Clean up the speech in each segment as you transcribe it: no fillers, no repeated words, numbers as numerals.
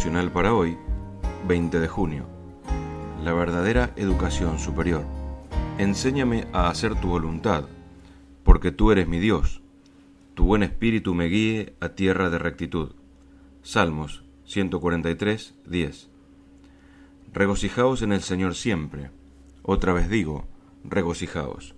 devocional para hoy, 20 de junio. La verdadera educación superior. Enséñame a hacer tu voluntad, porque tú eres mi Dios. Tu buen espíritu me guíe a tierra de rectitud. Salmos 143, 10. Regocijaos en el Señor siempre. Otra vez digo, regocijaos.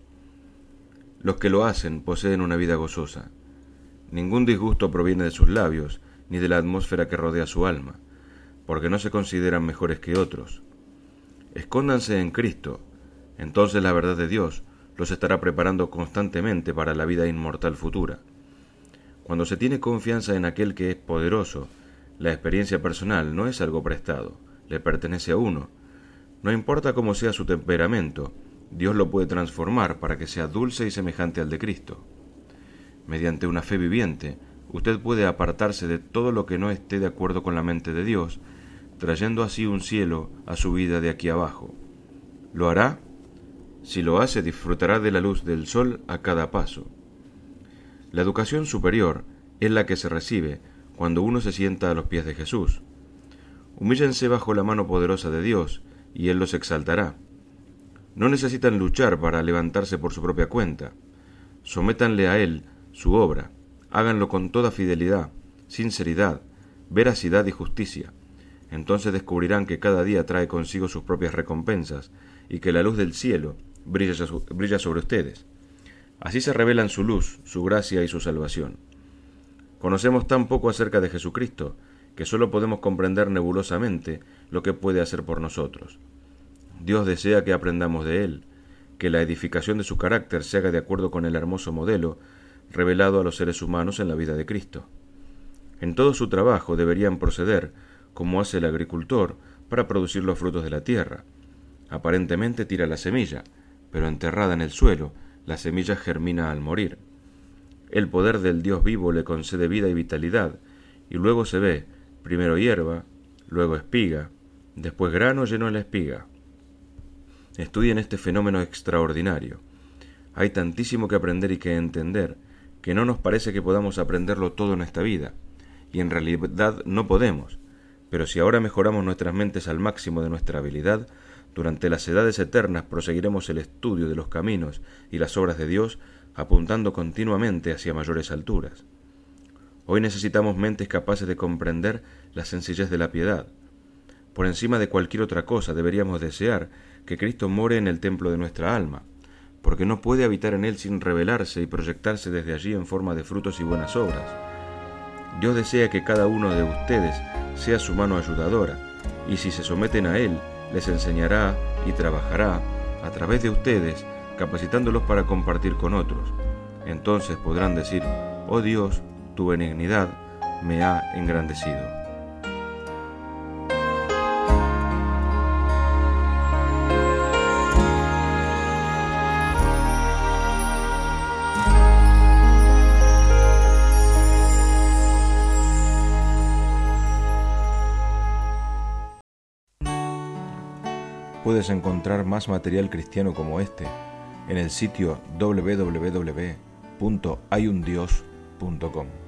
Los que lo hacen poseen una vida gozosa. Ningún disgusto proviene de sus labios, ni de la atmósfera que rodea su alma, porque no se consideran mejores que otros. Escóndanse en Cristo, entonces la verdad de Dios los estará preparando constantemente para la vida inmortal futura. Cuando se tiene confianza en aquel que es poderoso, la experiencia personal no es algo prestado, le pertenece a uno. No importa cómo sea su temperamento, Dios lo puede transformar para que sea dulce y semejante al de Cristo. Mediante una fe viviente, usted puede apartarse de todo lo que no esté de acuerdo con la mente de Dios, trayendo así un cielo a su vida de aquí abajo. ¿Lo hará? Si lo hace, disfrutará de la luz del sol a cada paso. La educación superior es la que se recibe cuando uno se sienta a los pies de Jesús. Humíllense bajo la mano poderosa de Dios, y Él los exaltará. No necesitan luchar para levantarse por su propia cuenta. Sométanle a Él su obra. Háganlo con toda fidelidad, sinceridad, veracidad y justicia. Entonces descubrirán que cada día trae consigo sus propias recompensas y que la luz del cielo brilla sobre ustedes. Así se revelan su luz, su gracia y su salvación. Conocemos tan poco acerca de Jesucristo que solo podemos comprender nebulosamente lo que puede hacer por nosotros. Dios desea que aprendamos de Él, que la edificación de su carácter se haga de acuerdo con el hermoso modelo revelado a los seres humanos en la vida de Cristo. En todo su trabajo deberían proceder como hace el agricultor para producir los frutos de la tierra. Aparentemente tira la semilla, pero enterrada en el suelo, la semilla germina al morir. El poder del Dios vivo le concede vida y vitalidad, y luego se ve, primero hierba, luego espiga, después grano lleno en la espiga. Estudien este fenómeno extraordinario. Hay tantísimo que aprender y que entender, que no nos parece que podamos aprenderlo todo en esta vida, y en realidad no podemos, pero si ahora mejoramos nuestras mentes al máximo de nuestra habilidad, durante las edades eternas proseguiremos el estudio de los caminos y las obras de Dios, apuntando continuamente hacia mayores alturas. Hoy necesitamos mentes capaces de comprender la sencillez de la piedad. Por encima de cualquier otra cosa deberíamos desear que Cristo more en el templo de nuestra alma, porque no puede habitar en él sin revelarse y proyectarse desde allí en forma de frutos y buenas obras. Dios desea que cada uno de ustedes sea su mano ayudadora, y si se someten a Él, les enseñará y trabajará a través de ustedes, capacitándolos para compartir con otros. Entonces podrán decir, oh Dios, tu benignidad me ha engrandecido. Puedes encontrar más material cristiano como este en el sitio www.hayundios.com.